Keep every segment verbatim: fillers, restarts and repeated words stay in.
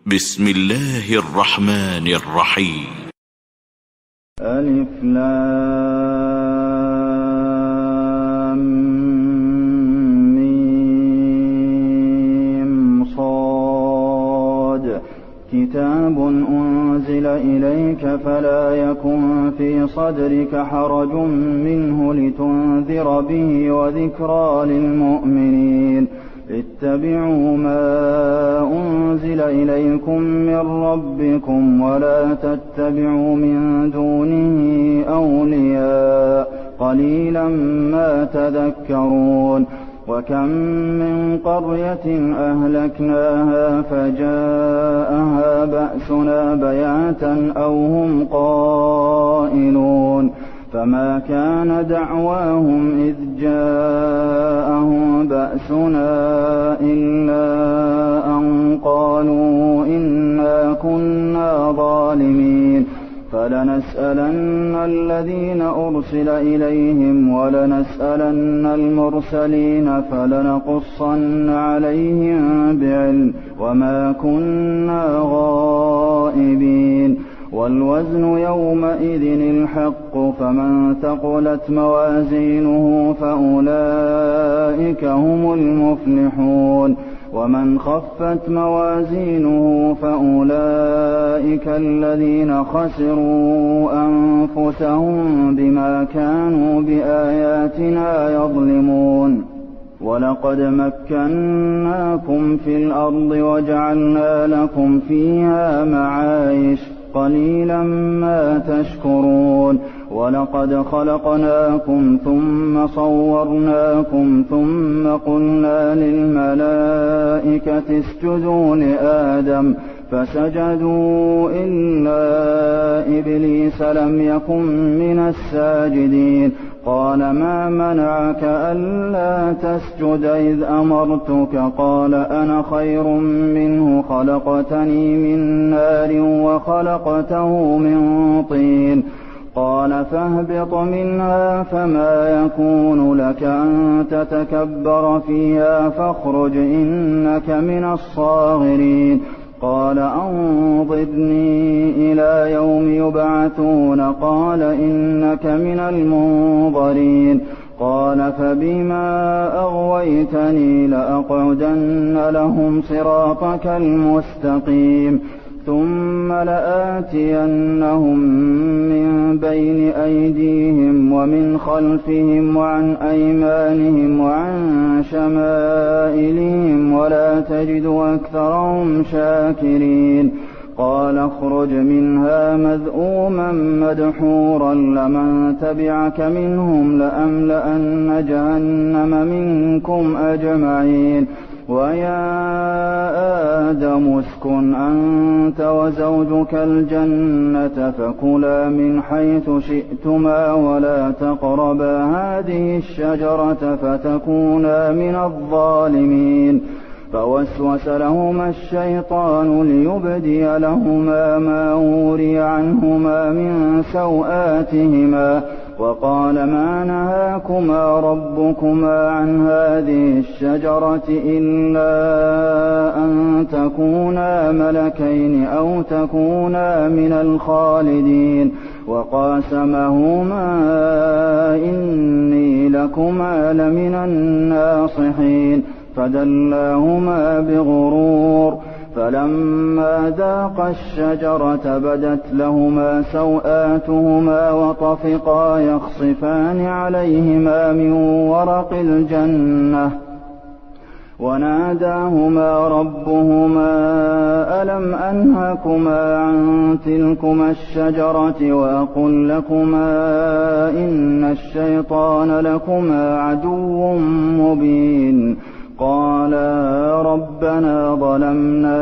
بسم الله الرحمن الرحيم. ألف لام ميم صاد كتاب أنزل إليك فلا يكن في صدرك حرج منه لتنذر به وذكرى للمؤمنين. اتبعوا ما أنزل إليكم من ربكم ولا تتبعوا من دونه أولياء قليلا ما تذكرون. وكم من قرية أهلكناها فجاءها بأسنا بياتا أو هم قائلون فما كان دعواهم إذ جاءهم بأسنا إلا أن قالوا إنا كنا ظالمين. فلنسألن الذين أرسل إليهم ولنسألن المرسلين فلنقصن عليهم بعلم وما كنا غائبين. والوزن يومئذ الحق فمن ثقلت موازينه فأولئك هم المفلحون ومن خفت موازينه فأولئك الذين خسروا أنفسهم بما كانوا بآياتنا يظلمون. ولقد مكناكم في الأرض وجعلنا لكم فيها معايش قليلا ما تشكرون. ولقد خلقناكم ثم صورناكم ثم قلنا للملائكة اسجدوا لآدم فسجدوا إلا إبليس لم يكن من الساجدين. قال ما منعك ألا تسجد إذ أمرتك؟ قال أنا خير منه خلقتني من نار وخلقته من طين. قال فاهبط منها فما يكون لك أن تتكبر فيها فاخرج إنك من الصاغرين. قال أنظرني إلى يوم يبعثون قال إنك من المنظرين. قال فبما أغويتني لأقعدن لهم صراطك المستقيم ثم لآتينهم من بين أيديهم ومن خلفهم وعن أيمانهم وعن شمائلهم ولا تجد أكثرهم شاكرين. قال اخرج منها مذءوما مدحورا لمن تبعك منهم لأملأن جهنم منكم أجمعين. ويا آدم اسكن أنت وزوجك الجنة فكلا من حيث شئتما ولا تقربا هذه الشجرة فتكونا من الظالمين. فوسوس لهما الشيطان ليبدي لهما ما وري عنهما من سوآتهما وقال ما نهاكما ربكما عن هذه الشجرة إلا أن تكونا ملكين أو تكونا من الخالدين. وقاسمهما إني لكما لمن الناصحين فدلاهما بغرور. فلما ذاقا الشجرة بدت لهما سوآتهما وطفقا يخصفان عليهما من ورق الجنة وناداهما ربهما ألم أنهكما عن تلكما الشجرة وأقل لكما إن الشيطان لكما عدو مبين. قالا ربنا ظلمنا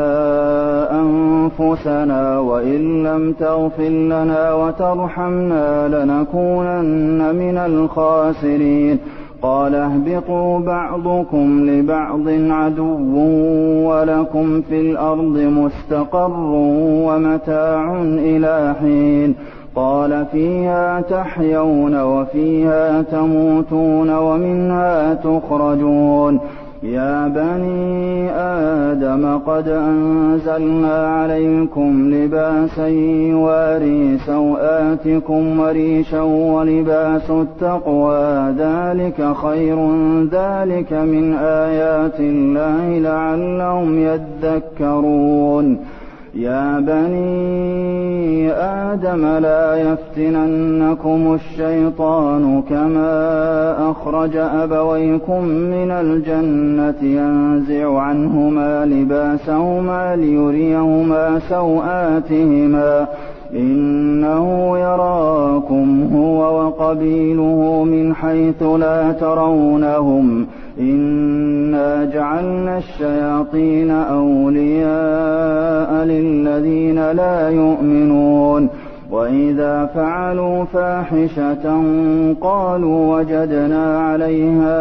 أنفسنا وإن لم تغفر لنا وترحمنا لنكونن من الخاسرين. قال اهبطوا بعضكم لبعض عدو ولكم في الأرض مستقر ومتاع إلى حين. قال فيها تحيون وفيها تموتون ومنها تخرجون. يا بني آدم قد أنزلنا عليكم لباسا يواري سوآتكم وريشا ولباس التقوى ذلك خير ذلك من آيات الله لعلهم يذكرون يا بني آدم لا يفتننكم الشيطان كما أخرج أبويكم من الجنة ينزع عنهما لباسهما ليريهما سوآتهما إنه يراكم هو وقبيله من حيث لا ترونهم إنا جعلنا الشياطين أولياء للذين لا يؤمنون وإذا فعلوا فاحشة قالوا وجدنا عليها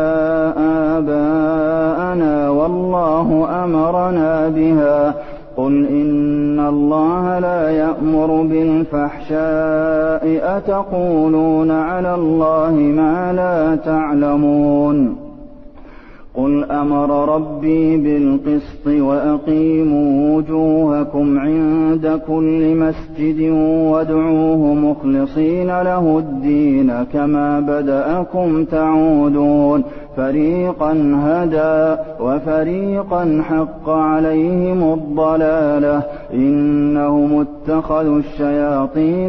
آباءنا والله أمرنا بها قل إن الله لا يأمر بالفحشاء أتقولون على الله ما لا تعلمون قل أمر ربي بالقسط وأقيموا وجوهكم عند كل مسجد وادعوه مخلصين له الدين كما بدأكم تعودون فريقا هدى وفريقا حق عليهم الضلالة إنهم اتخذوا الشياطين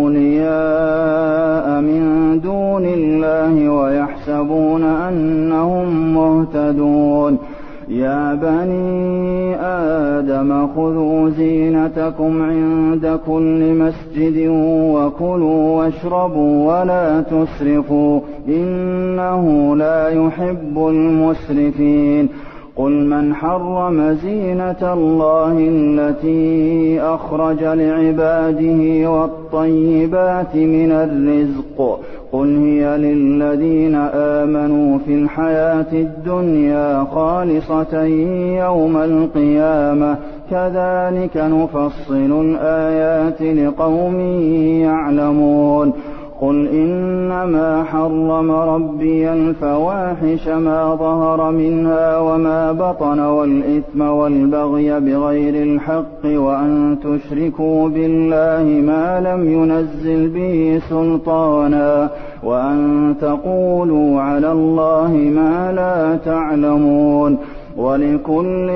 أولياء من دون الله ويحسبون أنهم مهتدون يا بني آدم خذوا زينتكم عند كل مسجد وكلوا واشربوا ولا تسرفوا إنه لا يحب المسرفين قل من حرم زينة الله التي أخرج لعباده والطيبات من الرزق قل هي للذين آمنوا في الحياة الدنيا خالصة يوم القيامة كذلك نفصل الآيات لقوم يعلمون قل إنما حرم ربي الفواحش ما ظهر منها وما بطن والإثم والبغي بغير الحق وأن تشركوا بالله ما لم ينزل به سلطانا وأن تقولوا على الله ما لا تعلمون ولكل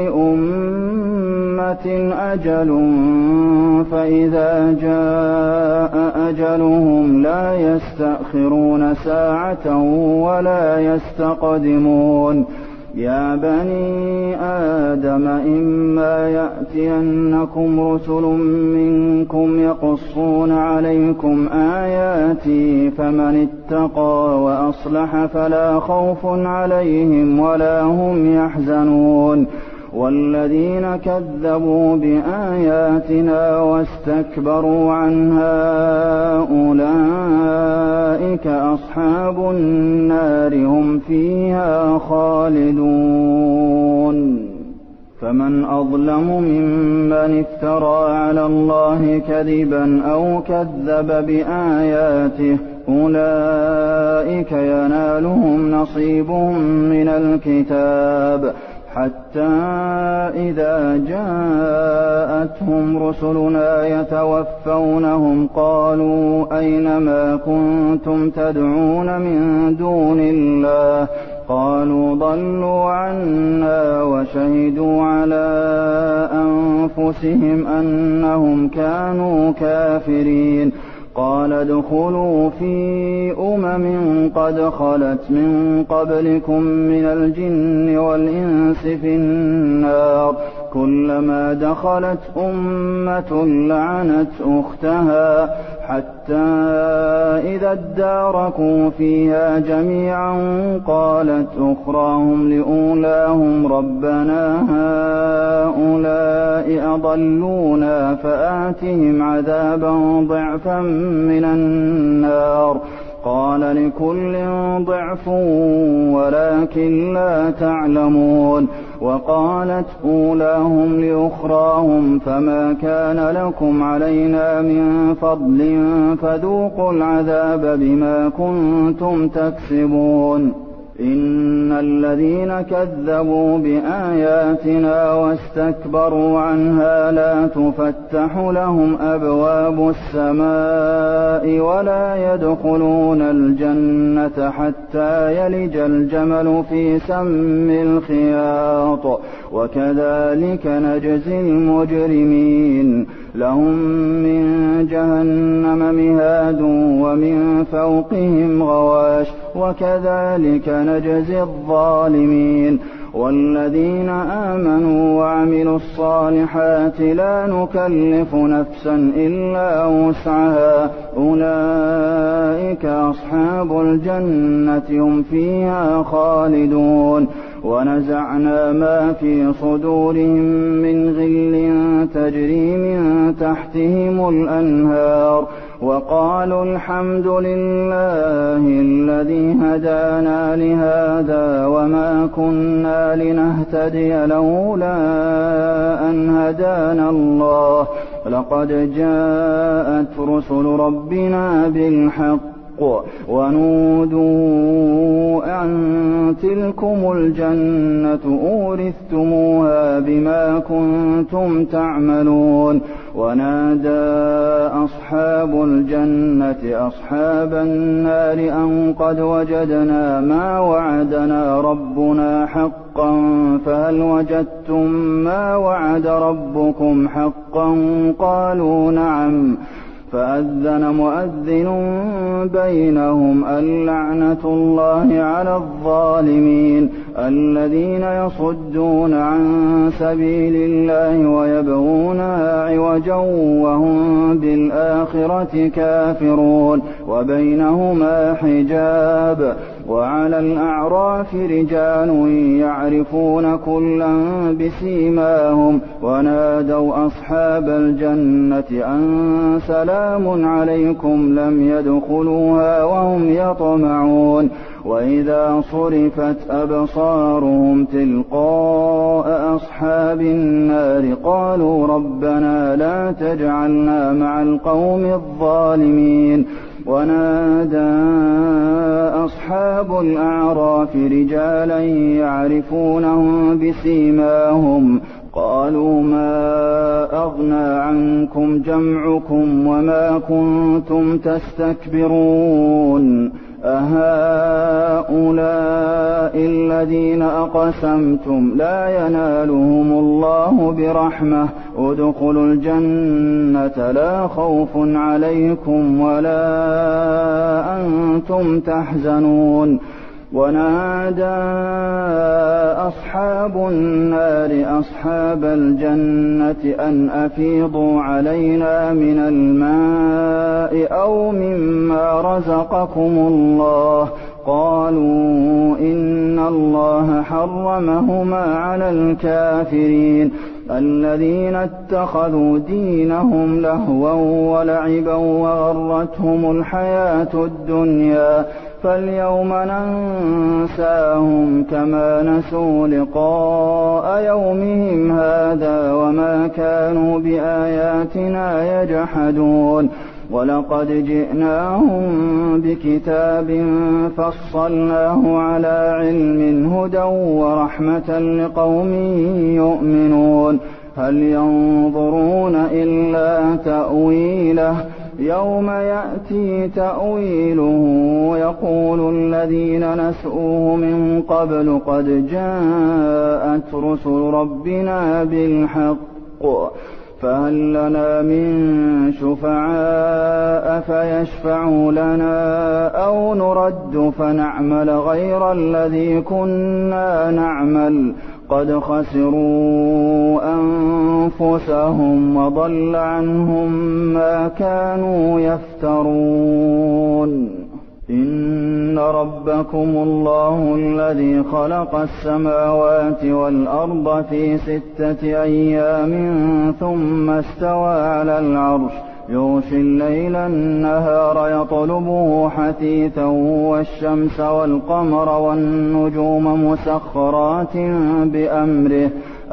أمة أجل فإذا جاء أجلهم لا يستأخرون ساعة ولا يستقدمون يا بني آدم إما يأتينكم رسل منكم يقصون عليكم آياتي فمن اتقى وأصلح فلا خوف عليهم ولا هم يحزنون والذين كذبوا بآياتنا واستكبروا عنها أولئك أصحاب النار هم فيها خالدون فمن أظلم ممن افترى على الله كذبا أو كذب بآياته أولئك ينالهم نصيبهم من الكتاب حتى إذا جاءتهم رسلنا يتوفونهم قالوا أين ما كنتم تدعون من دون الله قالوا ضلوا عنا وشهدوا على أنفسهم أنهم كانوا كافرين قال ادخلوا في أمم قد خلت من قبلكم من الجن والإنس في النار كلما دخلت أمة لعنت أختها حتى إذا اداركوا فيها جميعا قالت أخراهم لأولاهم ربنا هؤلاء أضلونا فآتهم عذابا ضعفا من النار قال لكل ضعف ولكن لا تعلمون وقالت أولاهم لأخراهم فما كان لكم علينا من فضل فذوقوا العذاب بما كنتم تكسبون إن الذين كذبوا بآياتنا واستكبروا عنها لا تفتح لهم أبواب السماء ولا يدخلون الجنة حتى يلج الجمل في سم الخياط وكذلك نجزي المجرمين لهم من جهنم مهاد ومن فوقهم غواش وكذلك نجزي الظالمين والذين آمنوا وعملوا الصالحات لا نكلف نفسا إلا وسعها أولئك أصحاب الجنة هم فيها خالدون ونزعنا ما في صدورهم من غل تجري من تحتهم الأنهار وقالوا الحمد لله الذي هدانا لهذا وما كنا لنهتدي لولا أن هدانا الله لقد جاءت رسل ربنا بالحق ونودوا أن تلكم الجنة أورثتموها بما كنتم تعملون ونادى أصحاب الجنة أصحاب النار أن قد وجدنا ما وعدنا ربنا حقا فهل وجدتم ما وعد ربكم حقا قالوا نعم فأذن مؤذن بينهم اللعنة الله على الظالمين الذين يصدون عن سبيل الله ويبغونها عوجا وهم بالآخرة كافرون وبينهما حجاب وعلى الأعراف رجال يعرفون كلا بسيماهم ونادوا أصحاب الجنة أن سلام عليكم لم يدخلوها وهم يطمعون وإذا صرفت أبصارهم تلقاء أصحاب النار قالوا ربنا لا تجعلنا مع القوم الظالمين ونادى أصحاب الأعراف رجالا يعرفونهم بسيماهم قالوا ما أغنى عنكم جمعكم وما كنتم تستكبرون أهؤلاء الذين أقسمتم لا ينالهم الله برحمة ادخلوا الجنة لا خوف عليكم ولا أنتم تحزنون ونادى أصحاب النار أصحاب الجنة أن أفيضوا علينا من الماء أو مما رزقكم الله قالوا إن الله حرمهما على الكافرين الذين اتخذوا دينهم لهوا ولعبا وغرتهم الحياة الدنيا فاليوم ننساهم كما نسوا لقاء يومهم هذا وما كانوا بآياتنا يجحدون ولقد جئناهم بكتاب فصلناه على علم هدى ورحمة لقوم يؤمنون هل ينظرون إلا تأويله يوم يأتي تأويله ويقول الذين نسؤوه من قبل قد جاءت رسل ربنا بالحق فهل لنا من شفعاء فيشفعوا لنا أو نرد فنعمل غير الذي كنا نعمل قد خسروا أنفسهم وضل عنهم ما كانوا يفترون إن ربكم الله الذي خلق السماوات والأرض في ستة أيام ثم استوى على العرش يغشي الليل النهار يطلبه حثيثا والشمس والقمر والنجوم مسخرات بأمره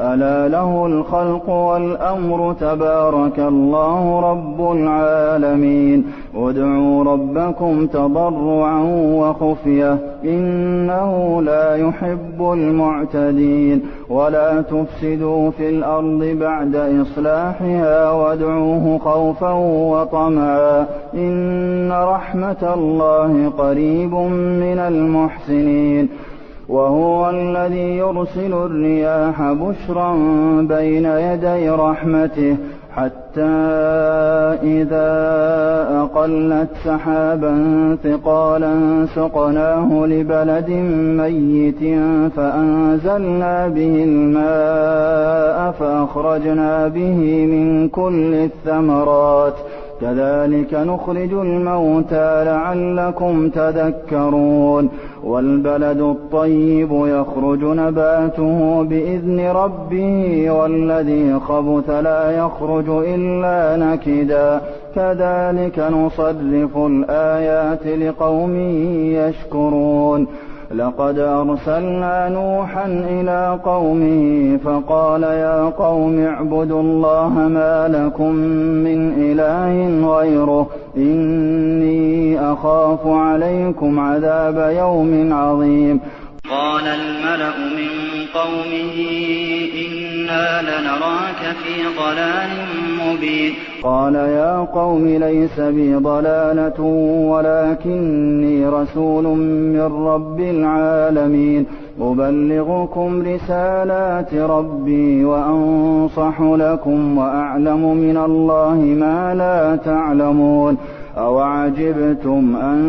ألا له الخلق والأمر تبارك الله رب العالمين ادعوا ربكم تضرعا وخفية إنه لا يحب المعتدين ولا تفسدوا في الأرض بعد إصلاحها وادعوه خوفا وطمعا إن رحمة الله قريب من المحسنين وهو الذي يرسل الرياح بشرا بين يدي رحمته حتى إذا أقلت سحابا ثقالا سقناه لبلد ميت فأنزلنا به الماء فأخرجنا به من كل الثمرات كذلك نخرج الموتى لعلكم تذكرون والبلد الطيب يخرج نباته بإذن ربه والذي خبث لا يخرج إلا نكدا كذلك نصرف الآيات لقوم يشكرون لقد أرسلنا نوحا إلى قومه فقال يا قوم اعبدوا الله ما لكم من إله غيره إني أخاف عليكم عذاب يوم عظيم قال الملأ من قومه إنا لنراك في ضلال مبين قال يا قوم ليس بي ضلالة ولكني رسول من رب العالمين أبلغكم رسالات ربي وأنصح لكم وأعلم من الله ما لا تعلمون أوعجبتم أن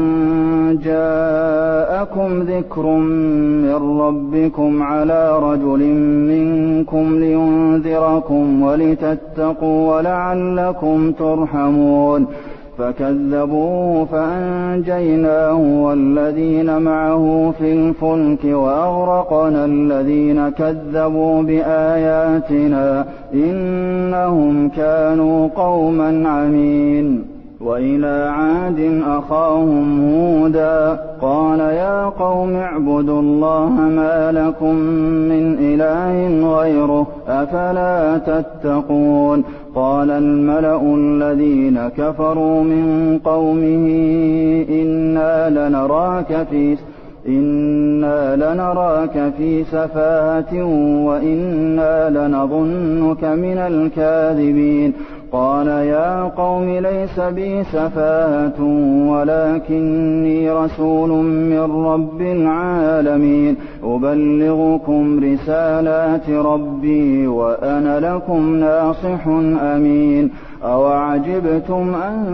جاءكم ذكر من ربكم على رجل منكم لينذركم ولتتقوا ولعلكم ترحمون فكذبوه فأنجيناه والذين معه في الفلك وأغرقنا الذين كذبوا بآياتنا إنهم كانوا قوما عمين وإلى عاد أخاهم هودا قال يا قوم اعبدوا الله ما لكم من إله غيره أفلا تتقون قال الملأ الذين كفروا من قومه إنا لنراك في إنا لنراك في سفاهة وإنا لنظنك من الكاذبين قال يا قوم ليس بي سفاهة ولكني رسول من رب العالمين أبلغكم رسالات ربي وأنا لكم ناصح أمين أوعجبتم أن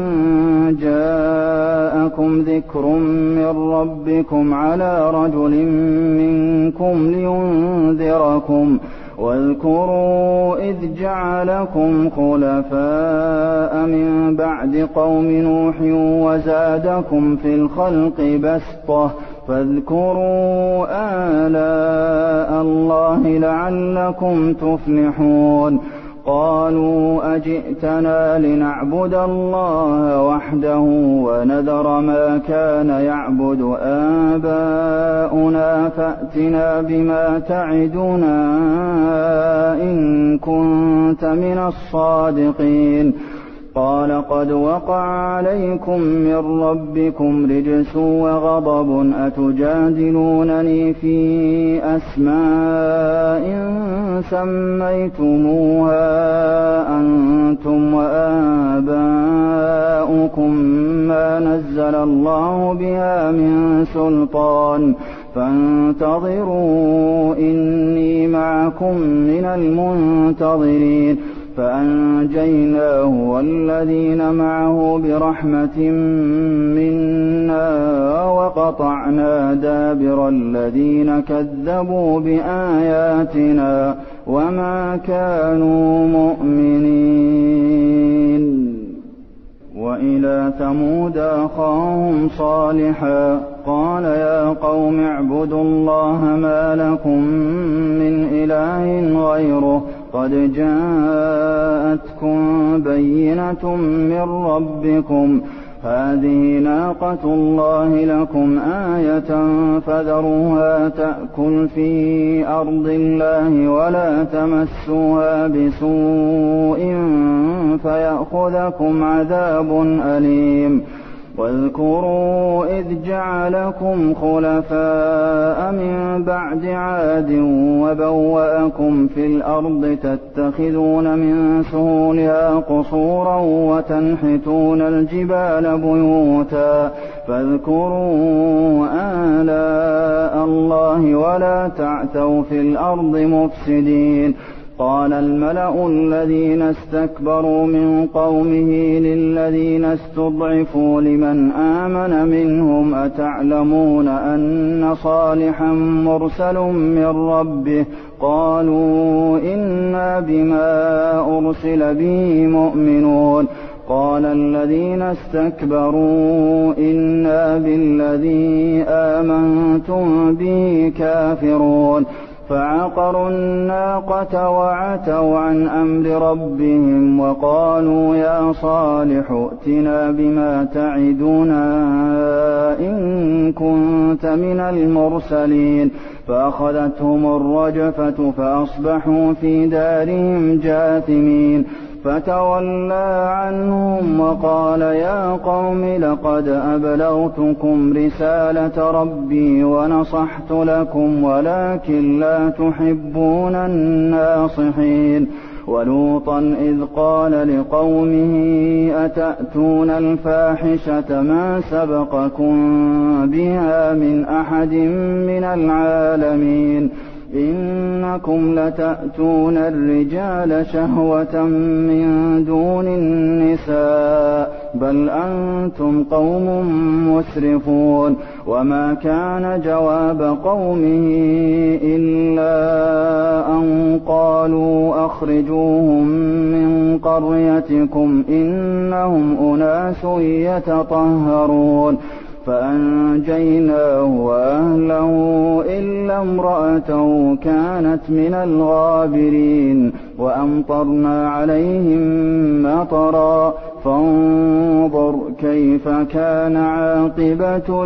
جاءكم ذكر من ربكم على رجل منكم لينذركم واذكروا إذ جعلكم خلفاء من بعد قوم نوح وزادكم في الخلق بسطة فاذكروا آلاء الله لعلكم تفلحون قالوا أجئتنا لنعبد الله وحده ونذر ما كان يعبد آباؤنا فأتنا بما تعدنا إن كنت من الصادقين قال قد وقع عليكم من ربكم رجس وغضب أتجادلونني في أسماء سميتموها أنتم وآباؤكم ما نزل الله بها من سلطان فانتظروا إني معكم من المنتظرين فأنجيناه والذين معه برحمة منا وقطعنا دابر الذين كذبوا بآياتنا وما كانوا مؤمنين وإلى ثمود أخاهم صالحا قال يا قوم اعبدوا الله ما لكم من إله غيره قد جاءتكم بينة من ربكم هذه ناقة الله لكم آية فذروها تأكل في أرض الله ولا تمسوها بسوء فيأخذكم عذاب أليم واذكروا إذ جعلكم خلفاء من بعد عاد وبوأكم في الأرض تتخذون من سهولها قصورا وتنحتون الجبال بيوتا فاذكروا آلاء الله ولا تعثوا في الأرض مفسدين قال الملأ الذين استكبروا من قومه للذين استضعفوا لمن آمن منهم أتعلمون أن صالحا مرسل من ربه قالوا إنا بما أرسل به مؤمنون قال الذين استكبروا إنا بالذي آمنتم به كافرون فعقروا الناقة وعتوا عن أمر ربهم وقالوا يا صالح ائتنا بما تعدنا إن كنت من المرسلين فأخذتهم الرجفة فأصبحوا في دارهم جاثمين فتولى عنهم وقال يا قوم لقد أبلغتكم رسالة ربي ونصحت لكم ولكن لا تحبون الناصحين ولوطا إذ قال لقومه أتأتون الفاحشة ما سبقكم بها من أحد من العالمين إنكم لتأتون الرجال شهوة من دون النساء بل أنتم قوم مسرفون وما كان جواب قومه إلا أن قالوا أخرجوهم من قريتكم إنهم أناس يتطهرون فأنجيناه وأهله إلا امرأته كانت من الغابرين وأمطرنا عليهم مطرا فانظر كيف كان عاقبة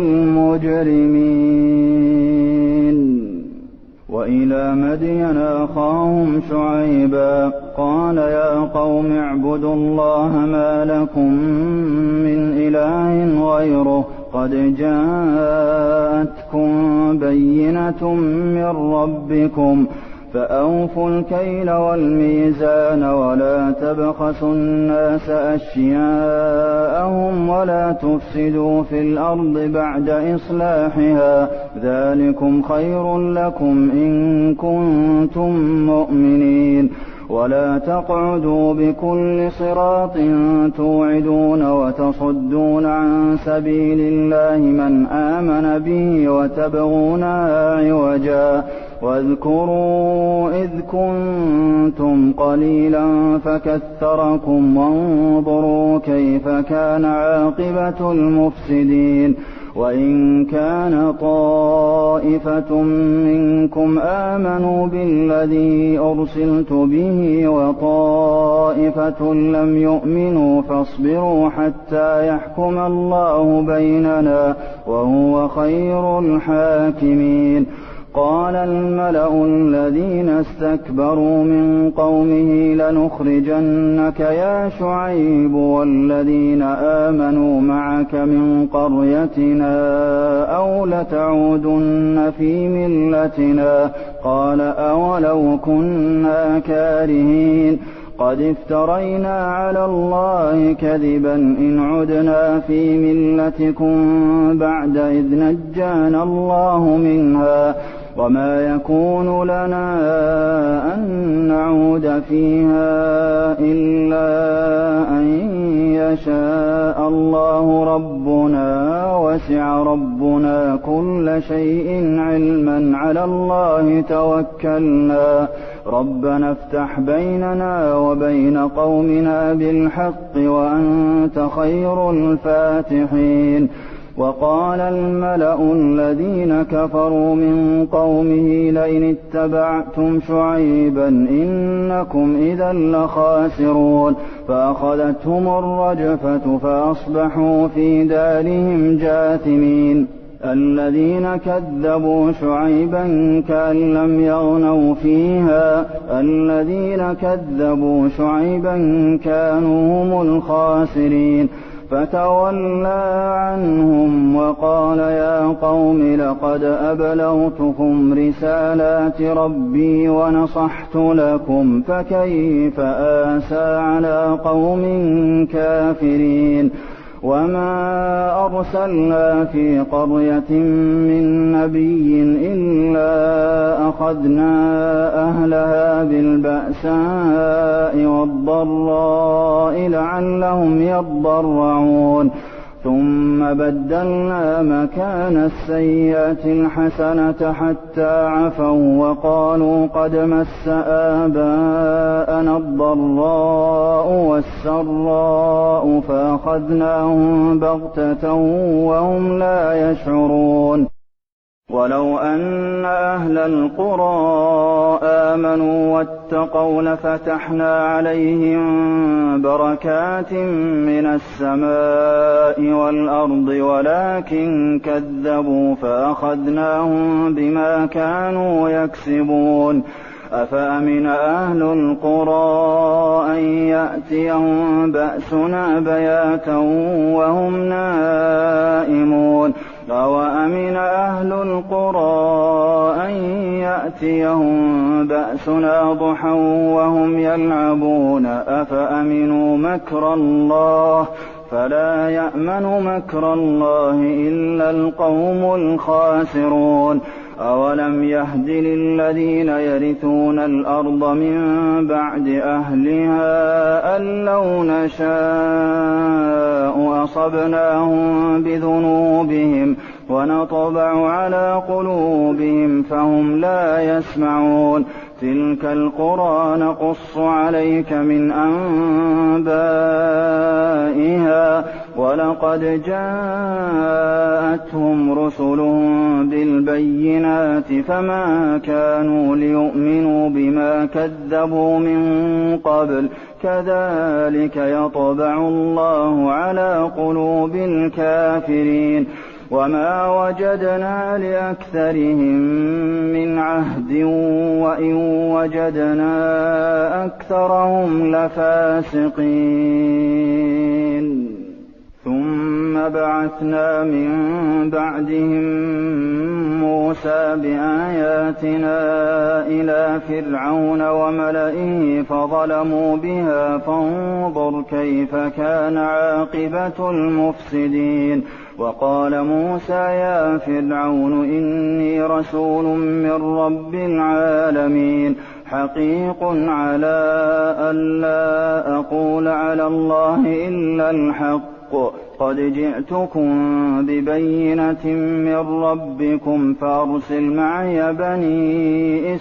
المجرمين وإلى مدين أخاهم شعيبا قال يا قوم اعبدوا الله ما لكم من إله غيره قد جاءتكم بينة من ربكم فأوفوا الكيل والميزان ولا تبخسوا الناس أشياءهم ولا تفسدوا في الأرض بعد إصلاحها ذلكم خير لكم إن كنتم مؤمنين ولا تقعدوا بكل صراط توعدون وتصدون عن سبيل الله من آمن به وتبغونها عوجا واذكروا إذ كنتم قليلا فكثركم وانظروا كيف كان عاقبة المفسدين وإن كان طائفة منكم آمنوا بالذي أرسلت به وطائفة لم يؤمنوا فاصبروا حتى يحكم الله بيننا وهو خير الحاكمين قال الملأ الذين استكبروا من قومه لنخرجنك يا شعيب والذين آمنوا معك من قريتنا أو لتعودن في ملتنا قال أولو كنا كارهين قد افترينا على الله كذبا إن عدنا في ملتكم بعد إذ نجانا الله منها وما يكون لنا أن نعود فيها إلا أن يشاء الله ربنا وسع ربنا كل شيء علما على الله توكلنا ربنا افتح بيننا وبين قومنا بالحق وأنت خير الفاتحين وقال الملأ الذين كفروا من قومه لئن اتبعتم شعيبا إنكم إذا لخاسرون فأخذتهم الرجفة فأصبحوا في دارهم جاثمين الذين كذبوا شعيبا كأن لم يغنوا فيها الذين كذبوا شعيبا كانوا هم الخاسرين فتولى عنهم وقال يا قوم لقد أبلغتكم رسالات ربي ونصحت لكم فكيف آسى على قوم كافرين وما أرسلنا في قرية من نبي إلا أخذنا أهلها بالبأساء والضراء لعلهم يضرعون ثم بدلنا مكان السيئة الحسنة حتى عفوا وقالوا قد مس آباءنا الضراء والسراء فأخذناهم بغتة وهم لا يشعرون ولو أن أهل القرى آمنوا واتقوا لفتحنا عليهم بركات من السماء والأرض ولكن كذبوا فأخذناهم بما كانوا يكسبون أفأمن أهل القرى أن يأتيهم بأسنا بياتا وهم نائمون أوأمن أهل القرى أن يأتيهم بأسنا ضحى وهم يلعبون أفأمنوا مكر الله فلا يأمن مكر الله إلا القوم الخاسرون أولم يهد للذين يرثون الأرض من بعد أهلها أن لو نشاء أصبناهم بذنوبهم ونطبع على قلوبهم فهم لا يسمعون تلك القرى نقص عليك من أنبائها ولقد جاءتهم رسلهم بالبينات فما كانوا ليؤمنوا بما كذبوا من قبل كذلك يطبع الله على قلوب الكافرين وما وجدنا لأكثرهم من عهد وإن وجدنا أكثرهم لفاسقين ثم بعثنا من بعدهم موسى بآياتنا إلى فرعون وملئه فظلموا بها فانظر كيف كان عاقبة المفسدين وقال موسى يا فرعون إني رسول من رب العالمين حقيق على ألا أقول على الله إلا الحق قد جئتكم ببينة من ربكم فأرسل معي بني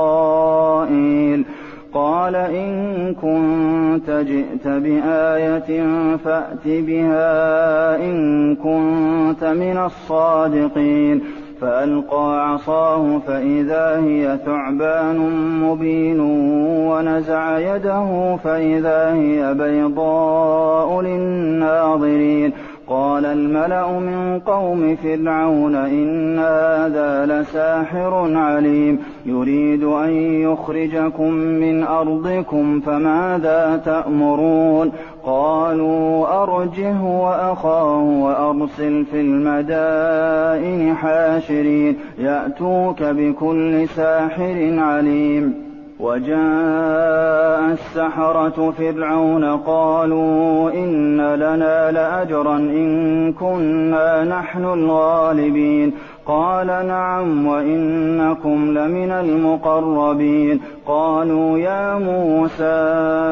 إسرائيل قال إن كنت جئت بآية فأت بها إن كنت من الصادقين فألقى عصاه فإذا هي ثعبان مبين ونزع يده فإذا هي بيضاء للناظرين قال الملأ من قوم فرعون إن هذا لساحر عليم يريد أن يخرجكم من أرضكم فماذا تأمرون قالوا أرجه وأخاه وأرسل في المدائن حاشرين يأتوك بكل ساحر عليم وجاء السحرة فرعون قالوا إن لنا لأجرا إن كنا نحن الغالبين قال نعم وإنكم لمن المقربين قالوا يا موسى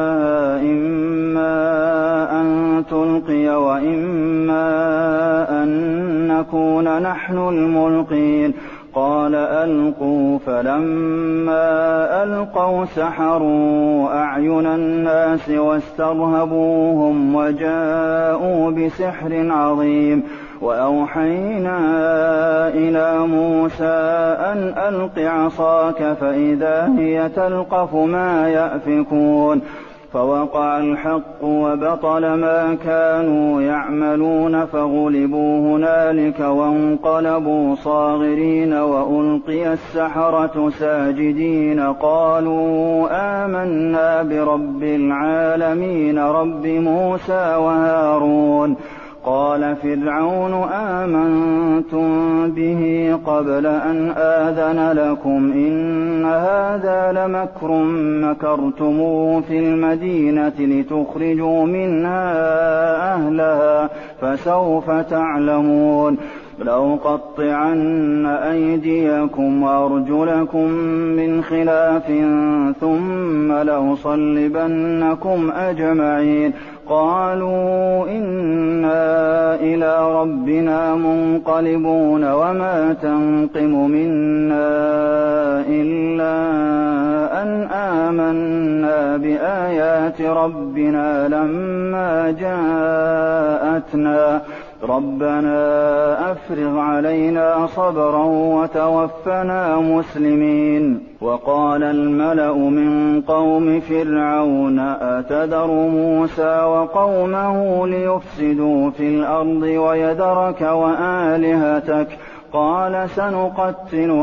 إما أن تلقي وإما أن نكون نحن الملقين قال ألقوا فلما ألقوا سحروا أعين الناس واسترهبوهم وجاءوا بسحر عظيم وأوحينا إلى موسى أن ألق عصاك فإذا هي تلقف ما يأفكون فوقع الحق وبطل ما كانوا يعملون فغلبوا هنالك وانقلبوا صاغرين وألقي السحرة ساجدين قالوا آمنا برب العالمين رب موسى وهارون قال فرعون آمنتم به قبل أن آذن لكم إن هذا لمكر مكرتموه في المدينة لتخرجوا منها أهلها فسوف تعلمون لأقطعن أيديكم وأرجلكم من خلاف ثم لأصلبنكم أجمعين قالوا إنا إلى ربنا منقلبون وما تنقم منا إلا أن آمنا بآيات ربنا لما جاءتنا ربنا أفرغ علينا صبرا وتوفنا مسلمين وقال الملأ من قوم فرعون أتذر موسى وقومه ليفسدوا في الأرض ويذرك وآلهتك قال سنقتل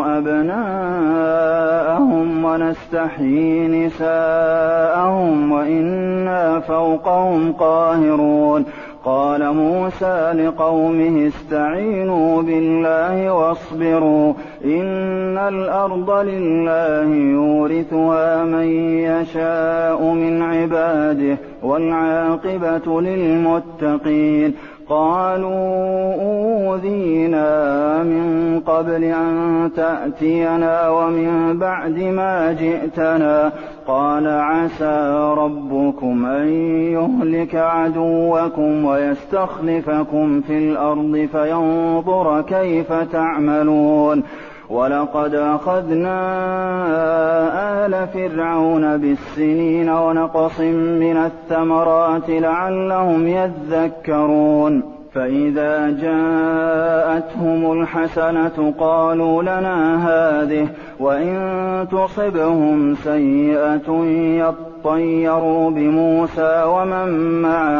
أبناءهم ونستحيي نساءهم وإنا فوقهم قاهرون قال موسى لقومه استعينوا بالله واصبروا إن الأرض لله يورثها من يشاء من عباده والعاقبة للمتقين قالوا أوذينا من قبل أن تأتينا ومن بعد ما جئتنا قال عسى ربكم أن يهلك عدوكم ويستخلفكم في الأرض فينظر كيف تعملون ولقد أخذنا آل فرعون بالسنين ونقص من الثمرات لعلهم يذكرون فإذا جاءتهم الحسنة قالوا لنا هذه وإن تصبهم سيئة يطيروا بموسى ومن معه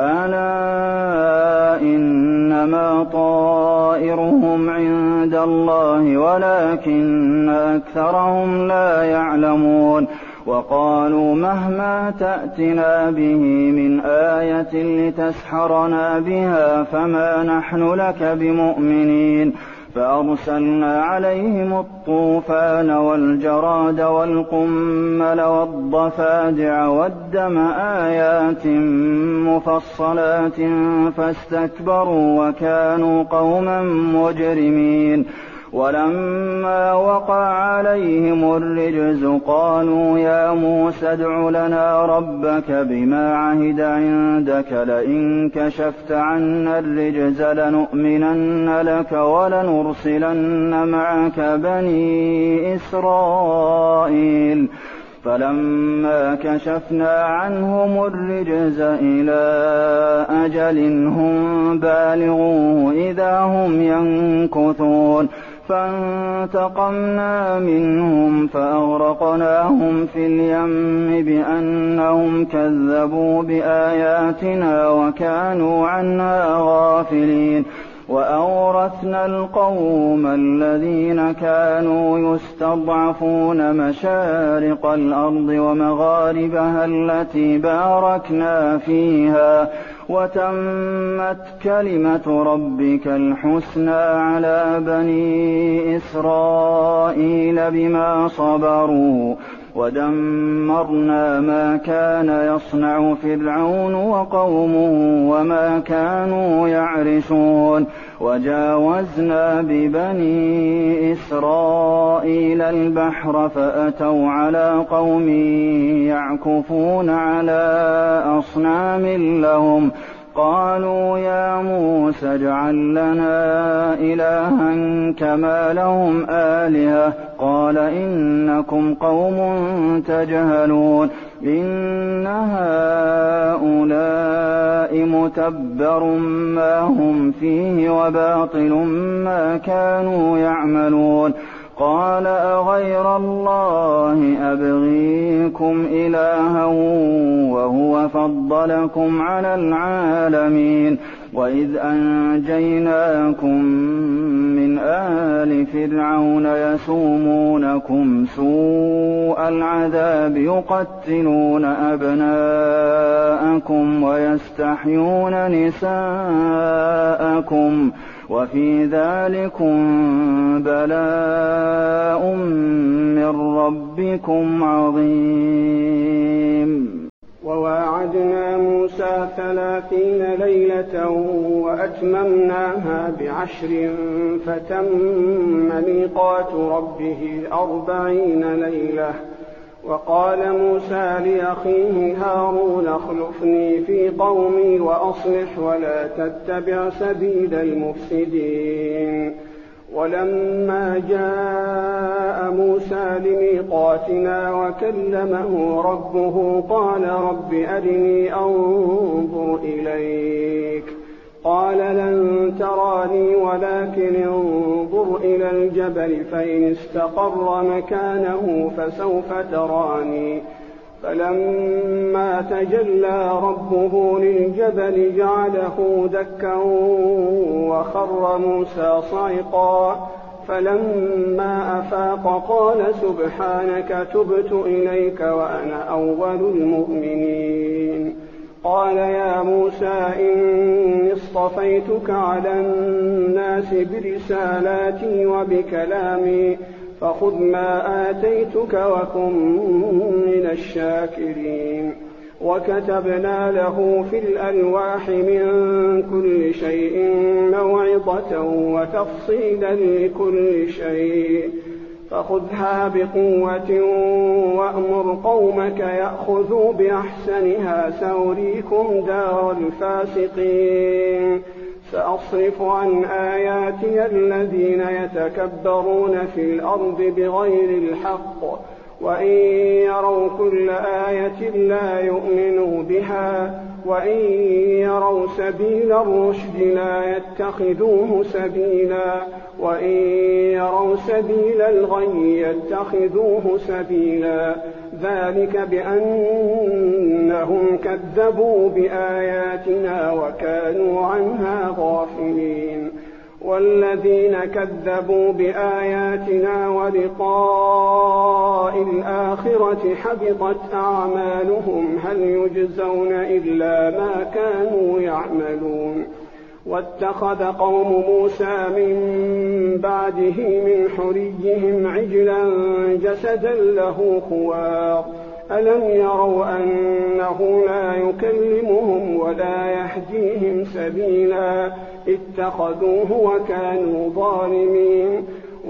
ألا إنما طائرهم عند الله ولكن أكثرهم لا يعلمون وقالوا مهما تأتنا به من آية لتسحرنا بها فما نحن لك بمؤمنين فأرسلنا عليهم الطوفان والجراد والقمل والضفادع والدم آيات مفصلات فاستكبروا وكانوا قوما مجرمين ولما وقع عليهم الرجز قالوا يا موسى ادع لنا ربك بما عهد عندك لئن كشفت عنا الرجز لنؤمنن لك ولنرسلن معك بني إسرائيل فلما كشفنا عنهم الرجز إلى أجل هم بالغوه إذا هم ينكثون فانتقمنا منهم فأغرقناهم في اليم بأنهم كذبوا بآياتنا وكانوا عنها غافلين وأورثنا القوم الذين كانوا يستضعفون مشارق الأرض ومغاربها التي باركنا فيها وتمت كلمة ربك الحسنى على بني إسرائيل بما صبروا ودمرنا ما كان يصنع فرعون وقومه وما كانوا يعرشون وجاوزنا ببني إسرائيل البحر فأتوا على قوم يعكفون على أصنام لهم قالوا يا موسى اجعل لنا إلها كما لهم آلهة قال إنكم قوم تجهلون إن هؤلاء مُتَبَّرٌ مَا هُمْ فِيهِ وَبَاطِلٌ مَا كَانُوا يَعْمَلُونَ قَالَ أَغَيْرَ اللَّهِ أَبْغِيكُمْ إِلَٰهًا وَهُوَ فَضَّلَكُمْ عَلَى الْعَالَمِينَ وَإِذْ أَنجَيْنَاكُم مِّنْ آلِ فِرْعَوْنَ يَسُومُونَكُمْ سُوءَ الْعَذَابِ يُقَتِّلُونَ أَبْنَاءَكُمْ وَيَسْتَحْيُونَ نِسَاءَكُمْ وَفِي ذَٰلِكُم بَلَاءٌ مِّن رَّبِّكُمْ عَظِيمٌ وَوَاعَدْنَا مُوسَىٰ ثَلَاثِينَ لَيْلَةً وَأَتْمَمْنَاهَا بِعَشْرٍ فَتَمَّ مِيقَاتُ رَبِّهِ أَرْبَعِينَ لَيْلَةً وَقَالَ مُوسَىٰ لِأَخِيهِ هَارُونَ اخْلُفْنِي فِي قَوْمِي وَأَصْلِحْ وَلَا تَتَّبِعْ سَبِيلَ الْمُفْسِدِينَ وَلَمَّا جَاءَ مُوسَىٰ لِمِيقَاتِنَا وَكَلَّمَهُ رَبُّهُ قَالَ رَبِّ أَرِنِي أَنظُرْ إِلَيْكَ قَالَ لَن تَرَانِي وَلَٰكِنِ انظُرْ إِلَى الْجَبَلِ فَإِنِ اسْتَقَرَّ مَكَانَهُ فَسَوْفَ تَرَانِي فَلَمَّا تَجَلَّىٰ رَبُّهُ لِلْجَبَلِ جَعَلَهُ دَكًّا وَخَرَّ مُوسَىٰ صَعِقًا فَلَمَّا أَفَاقَ قَالَ سُبْحَانَكَ تُبْتُ إِلَيْكَ وَأَنَا أَوَّلُ الْمُؤْمِنِينَ قَالَ يَا مُوسَىٰ إِنِّي اصْطَفَيْتُكَ عَلَى النَّاسِ بِرِسَالَاتِي وَبِكَلَامِي فَخُذْ مَا آتَيْتُكَ وَكُن مِّنَ الشَّاكِرِينَ وَكَتَبْنَا لَهُ فِي الْأَلْوَاحِ مِن كُلِّ شَيْءٍ مَّوْعِظَةً وَتَفْصِيلًا لِّكُلِّ شَيْءٍ فَخُذْهَا بِقُوَّةٍ وَأْمُرْ قَوْمَكَ يَأْخُذُوا بِأَحْسَنِهَا سَأُرِيكُمْ دَارَ الْفَاسِقِينَ سأصرف عن آياتي الذين يتكبرون في الأرض بغير الحق وإن يروا كل آية لا يؤمنوا بها وإن يروا سبيل الرشد لا يتخذوه سبيلا وإن يروا سبيل الغي يتخذوه سبيلا ذلك بأنهم كذبوا بآياتنا وكانوا عنها غافلين والذين كذبوا بآياتنا ولقاء الآخرة حبطت أعمالهم هل يجزون إلا ما كانوا يعملون واتخذ قوم موسى من بعده من حليهم عجلا جسدا له خوار ألم يروا أنه لا يكلمهم ولا يهديهم سبيلا اتخذوه وكانوا ظالمين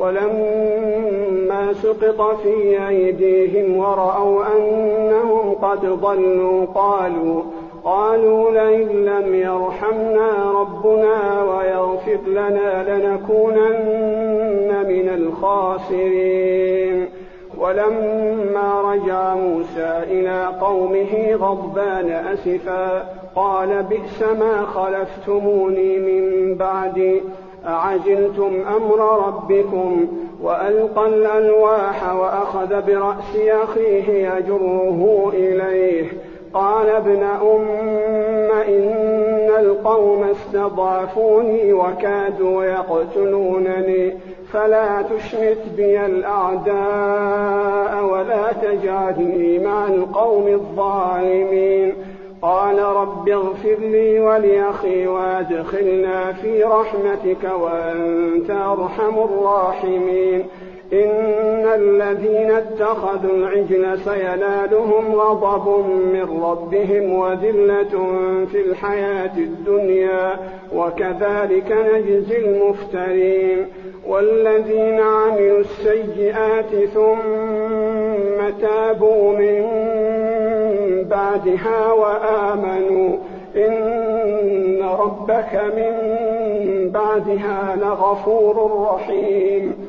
ولما سقط في أيديهم ورأوا أنهم قد ضلوا قالوا قالوا لئن لم يرحمنا ربنا ويغفر لنا لنكونن من الخاسرين ولما رجع موسى إلى قومه غضبان أسفا قال بئس ما خلفتموني من بعدي أعجلتم أمر ربكم وألقى الألواح وأخذ برأس أخيه يجره إليه قال ابن أم إن القوم استضعفوني وكادوا يقتلونني فلا تشمت بي الأعداء ولا تجعلني مع القوم الظالمين قال رب اغفر لي ولأخي وادخلنا في رحمتك وأنت أرحم الراحمين إن الذين اتخذوا العجل سينالهم غضب من ربهم وذلة في الحياة الدنيا وكذلك نجزي المفترين والذين عملوا السيئات ثم تابوا من بعدها وآمنوا إن ربك من بعدها لغفور رحيم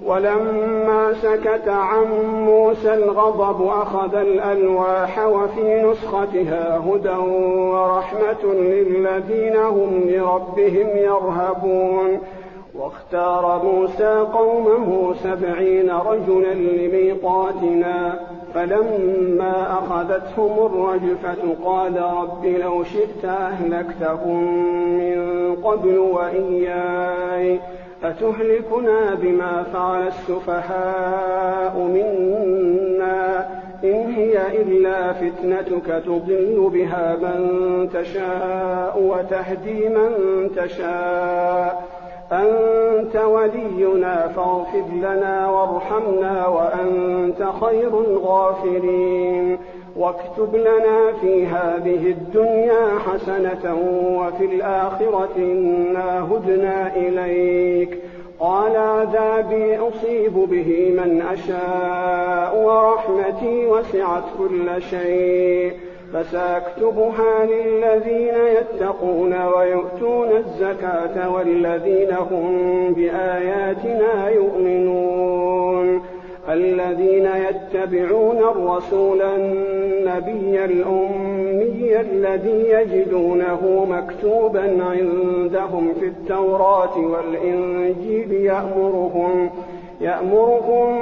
ولما سكت عن موسى الغضب أخذ الألواح وفي نسختها هدى ورحمة للذين هم لربهم يرهبون. واختار موسى قومه سبعين رجلا لميقاتنا فلما أخذتهم الرجفة قال رب لو شئت أهلكتهم من قبل وإياي أتهلكنا بما فعل السفهاء منا إن هي إلا فتنتك تضل بها من تشاء وتهدي من تشاء أنت ولينا فاغفر لنا وارحمنا وأنت خير الغافرين. واكتب لنا في هذه الدنيا حسنة وفي الآخرة إنا هدنا إليك. قال عذابي أصيب به من أشاء ورحمتي وسعت كل شيء فسأكتبها للذين يتقون ويؤتون الزكاة والذين هم بآياتنا يؤمنون. الذين يتبعون الرسول النبي الأمي الذي يجدونه مكتوبا عندهم في التوراة والإنجيل يأمرهم يأمرهم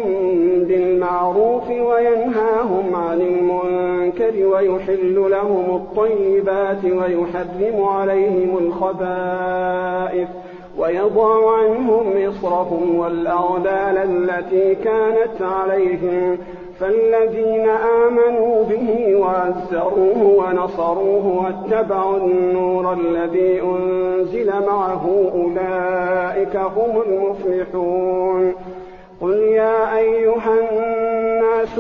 بالمعروف وينهاهم عن المنكر ويحل لهم الطيبات ويحرم عليهم الخبائث ويضع عنهم إصرهم والأغلال التي كانت عليهم. فالذين آمنوا به وعزروه ونصروه واتبعوا النور الذي أنزل معه أولئك هم المفلحون. قل يا أيها الناس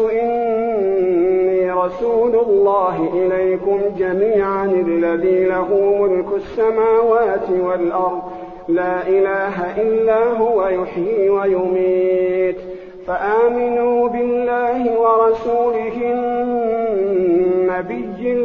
إني رسول الله إليكم جميعا الذي له ملك السماوات والأرض لا إله إلا هو يحيي ويميت فآمنوا بالله ورسوله النبي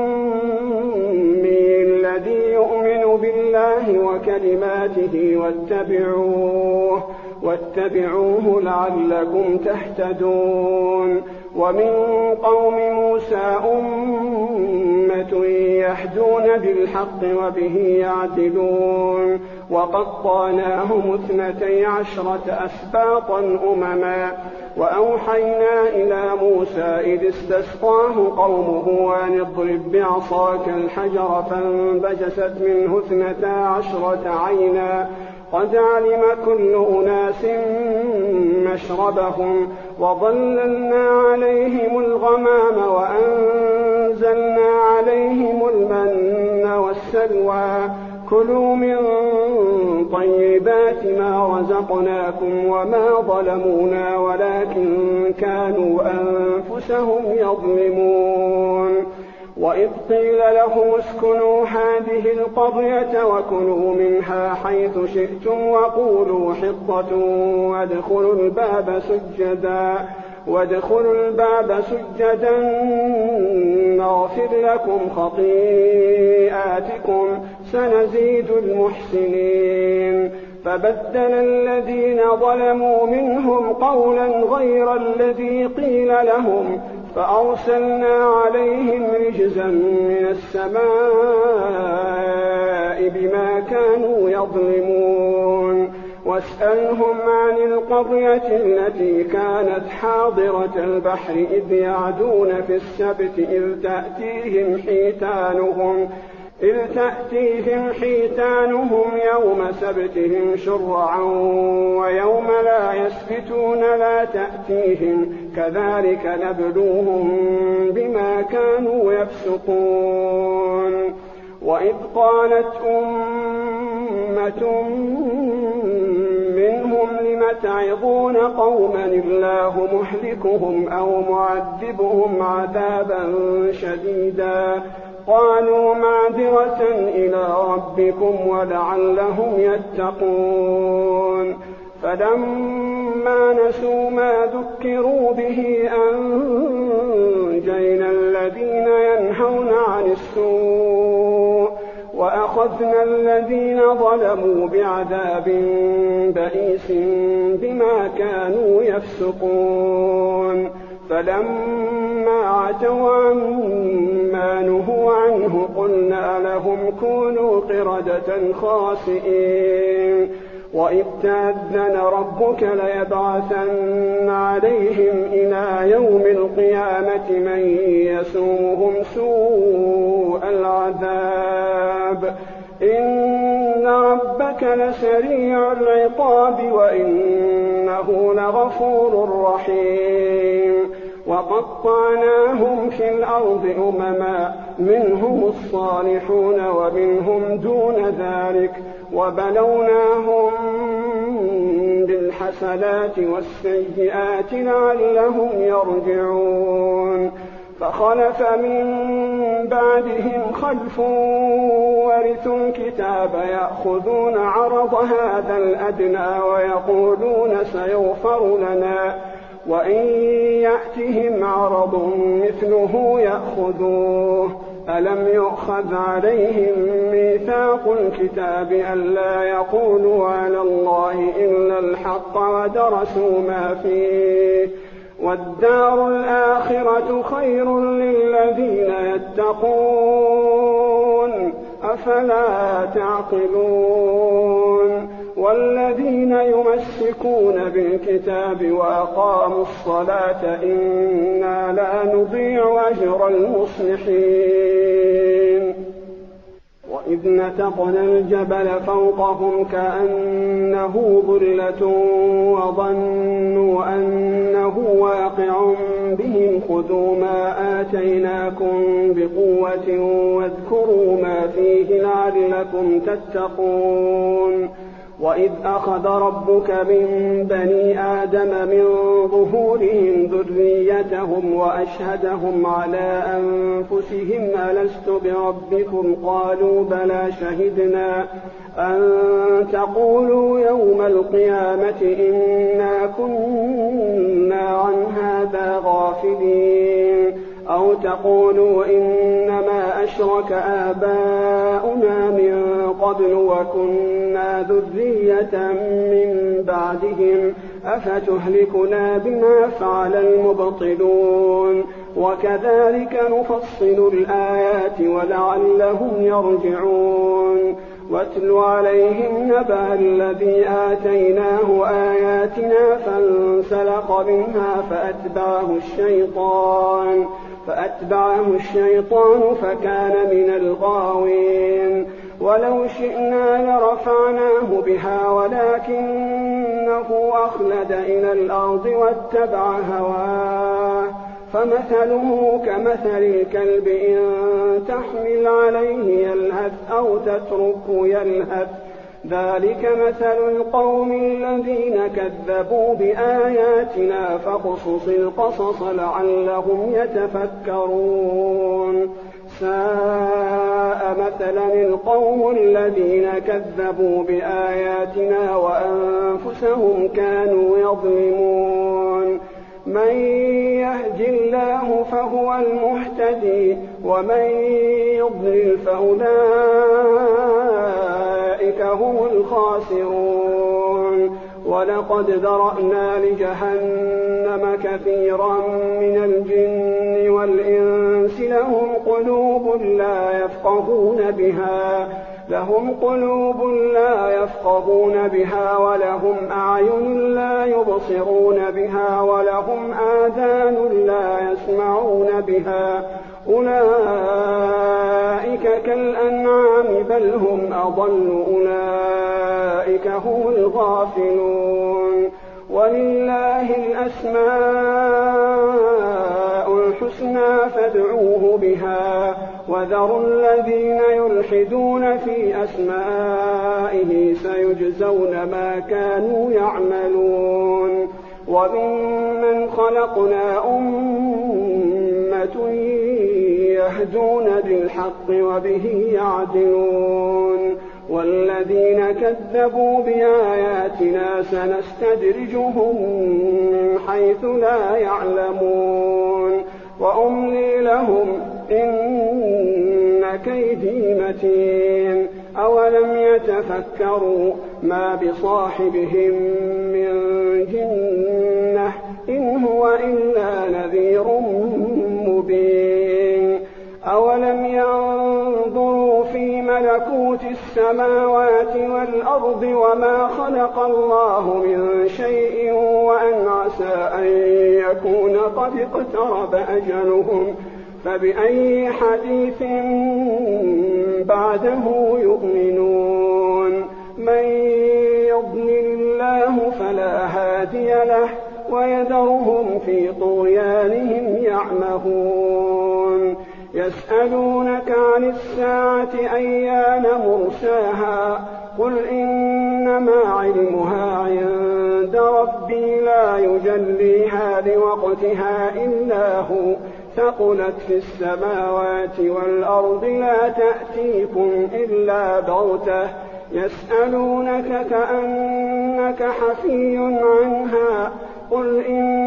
الأمي الذي يؤمن بالله وكلماته واتبعوه واتبعوه لعلكم تهتدون. ومن قوم موسى أمة يهدون بالحق وبه يعدلون. وقطعناهم اثنتي عشرة أسباطا أمما وأوحينا إلى موسى إذ استسقاه قومه أن اضرب بعصاك الحجر فانبجست منه اثنتا عشرة عينا قد علم كل أناس مشربهم وظللنا عليهم الغمام وأنزلنا عليهم المن والسلوى كلوا من طيبات ما رزقناكم وما ظلمونا ولكن كانوا أنفسهم يظلمون. وإذ قيل لهم اسكنوا هذه القرية وكلوا منها حيث شئتم وقولوا حطة وادخلوا الباب سجدا وادخلوا الباب سجدا نغفر لكم خطيئاتكم سنزيد المحسنين. فبدل الذين ظلموا منهم قولا غير الذي قيل لهم فأرسلنا عليهم رجزا من السماء بما كانوا يظلمون. واسألهم عن القرية التي كانت حاضرة البحر إذ يعدون في السبت إذ تأتيهم حيتانهم إذ تأتيهم حيتانهم يوم سبتهم شرعا ويوم لا يسبتون لا تأتيهم كذلك نبلوهم بما كانوا يفسقون. وإذ قالت أمة منهم لم تعظون قوما الله مهلكهم أو معذبهم عذابا شديدا قالوا معذرة إلى ربكم ولعلهم يتقون. فلما نسوا ما ذكروا به أنجينا الذين ينهون عن السوء وأخذنا الذين ظلموا بعذاب بئيس بما كانوا يفسقون فلما عتوا عما نهوا عنه قلنا لهم كونوا قردة خاسئين وإذ تأذن ربك ليبعثن عليهم إلى يوم القيامة من يسومهم سوء العذاب إن ربك لسريع العقاب وإنه لغفور رحيم وقطعناهم في الأرض أمما منهم الصالحون ومنهم دون ذلك وبلوناهم بالحسنات والسيئات لعلهم يرجعون فخلف من بعدهم خلف ورثوا الكتاب يأخذون عرض هذا الأدنى ويقولون سيغفر لنا وإن يأتهم عرض مثله يأخذوه ألم يؤخذ عليهم ميثاق الكتاب ألا يقولوا على الله إلا الحق ودرسوا ما فيه والدار الآخرة خير للذين يتقون أفلا تعقلون والذين يمسكون بالكتاب وأقاموا الصلاة إنا لا نضيع أجر المصلحين وإذ نتقنا الجبل فوقهم كأنه ظلة وظنوا أنه واقع بهم خذوا ما آتيناكم بقوة واذكروا ما فيه لعلكم تتقون وإذ أخذ ربك من بني آدم من ظهورهم ذريتهم وأشهدهم على أنفسهم ألست بربكم قالوا بلى شهدنا أن تقولوا يوم القيامة إنا كنا عن هذا غافلين أو تقولوا إنما أشرك آباؤنا من قبل وكنا ذرية من بعدهم أفتهلكنا بما فعل المبطلون وكذلك نفصل الآيات ولعلهم يرجعون واتل عليهم نبأ الذي آتيناه آياتنا فانسلخ منها فأتبعه الشيطان فأتبعه الشيطان فكان من الغاوين ولو شئنا لرفعناه بها ولكنه أخلد إلى الأرض واتبع هواه فمثله كمثل الكلب إن تحمل عليه يلهث أو تتركه يلهث ذلك مثل القوم الذين كذبوا بآياتنا فاقصص القصص لعلهم يتفكرون ساء مثلا القوم الذين كذبوا بآياتنا وأنفسهم كانوا يظلمون من يهد الله فهو المهتدي ومن يضلل فأولئك هم الخاسرون ولقد ذرأنا لجهنم كثيرا من الجن والإنس لهم قلوب لا يفقهون بها لهم قلوب لا يفقهون بها ولهم أعين لا يبصرون بها ولهم آذان لا يسمعون بها أولئك كالأنعام بل هم أضل أولئك هم الغافلون ولله الأسماء الحسنى فادعوه بها وذروا الذين يلحدون في أسمائه سيجزون ما كانوا يعملون وممن خلقنا أمة يهدون بالحق وبه يعدلون والذين كذبوا بآياتنا سنستدرجهم من حيث لا يعلمون وأملي لهم إن إن كيدي متين أولم يتفكروا ما بصاحبهم من جنة إن هو إلا نذير مبين أولم ينظروا في ملكوت السماوات والأرض وما خلق الله من شيء وأن عسى أن يكون قد اقترب أجلهم فبأي حديث بعده يؤمنون من يضلل الله فلا هادي له ويذرهم في طغيانهم يعمهون يسألونك عن الساعة أيان مرساها قل إنما علمها عند ربي لا يجليها لوقتها إلا هو ثقلت في السماوات والأرض لا تأتيكم إلا بغتة يسألونك كأنك حفي عنها قل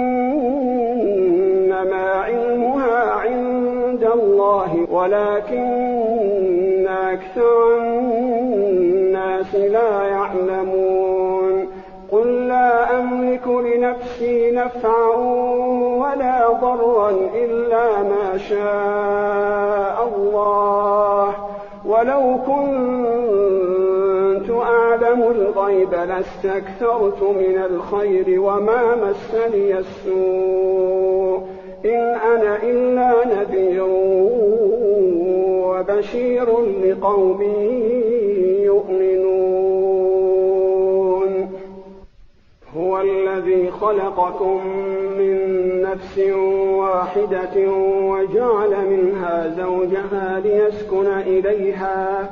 إنما علمها عند الله ولكن أكثر الناس لا يعلمون قل لا أملك لنفسي نفعا ولا ضرا إلا ما شاء الله ولو كنت أعلم الغيب لاستكثرت من الخير وما مسني السوء إن أنا إلا نذير وبشير لقوم يؤمنون هو الذي خلقكم من نفس واحدة وجعل منها زوجها ليسكن إليها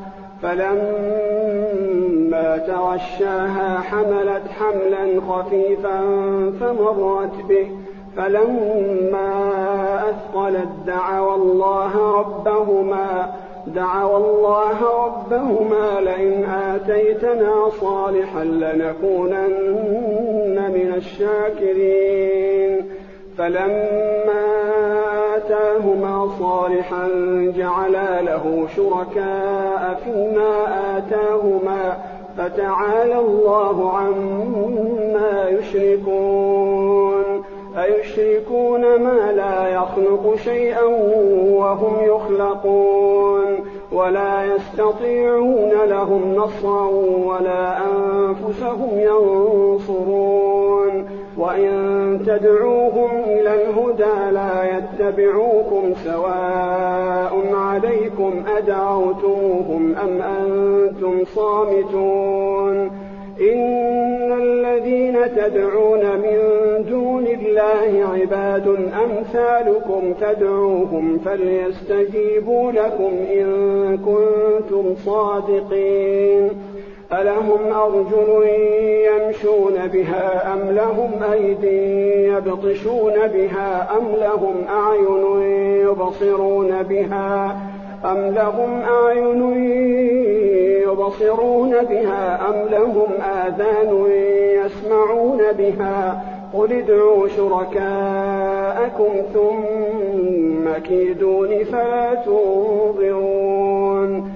فلما تغشاها حملت حملا خفيفا فمرت به فلما أثقلت دعوا الله ربهما دعوا الله ربهما لئن آتيتنا صالحا لنكونن من الشاكرين فلما آتاهما صالحا جعلا له شركاء فيما آتاهما فتعالى الله عما يشركون أيشركون ما لا يخلق شيئا وهم يخلقون ولا يستطيعون لهم نصرا ولا أنفسهم ينصرون وإن تدعوهم إلى الهدى لا يتبعوكم سواء عليكم أدعوتموهم أم أنتم صامتون إن الذين تدعون من دون الله عباد أمثالكم فادعوهم فليستجيبوا لكم إن كنتم صادقين ألهم أرجل يمشون بها أم لهم أيدي يبطشون بها أم لهم أعين يبصرون بها أم لهم أعين يبصرون بها أم لهم آذان يسمعون بها قل ادعوا شركاءكم ثم كيدون فلا تنظرون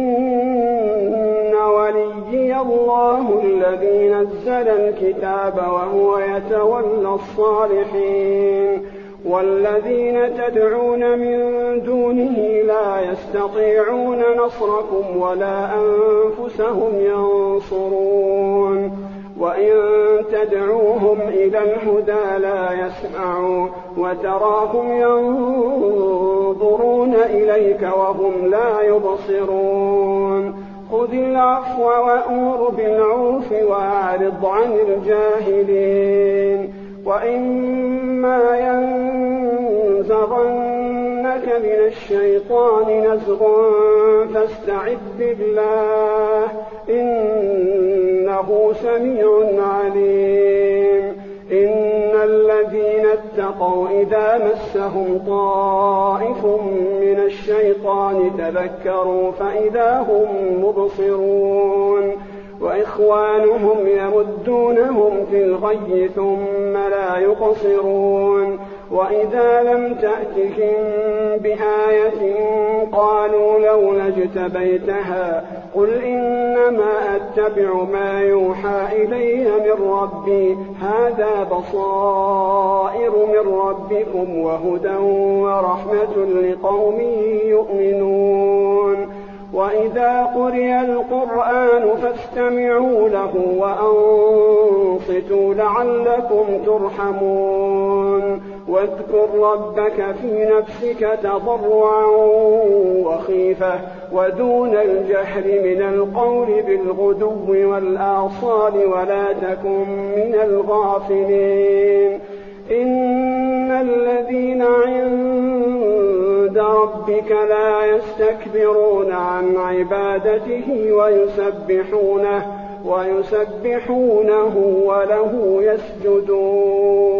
إن وليي الله الذي نزل الكتاب وهو يتولى الصالحين والذين تدعون من دونه لا يستطيعون نصركم ولا أنفسهم ينصرون وإن تدعوهم إلى الهدى لا يسمعوا وتراهم ينظرون إليك وهم لا يبصرون خذ العفو وأمر بالعرف وأعرض عن الجاهلين وإما ينزغنك من الشيطان نزغ فاستعذ بالله إنه سميع عليم إن الذين اتقوا إذا مسهم طائف من الشيطان تذكروا فإذا هم مبصرون وإخوانهم يمدونهم في الغي ثم لا يقصرون وإذا لم تأتهم بآية قالوا لولا اجتبيتها قل إنما أتبع ما يوحى إلي من ربي هذا بصائر من ربكم وهدى ورحمة لقوم يؤمنون وإذا قرئ القرآن فاستمعوا له وأنصتوا لعلكم ترحمون واذكر ربك في نفسك تضرعا وخيفة ودون الجهر من القول بالغدو والآصال ولا تكن من الغافلين إن الذين عند ربك لا يستكبرون عن عبادته ويسبحونه ويسبحونه وله يسجدون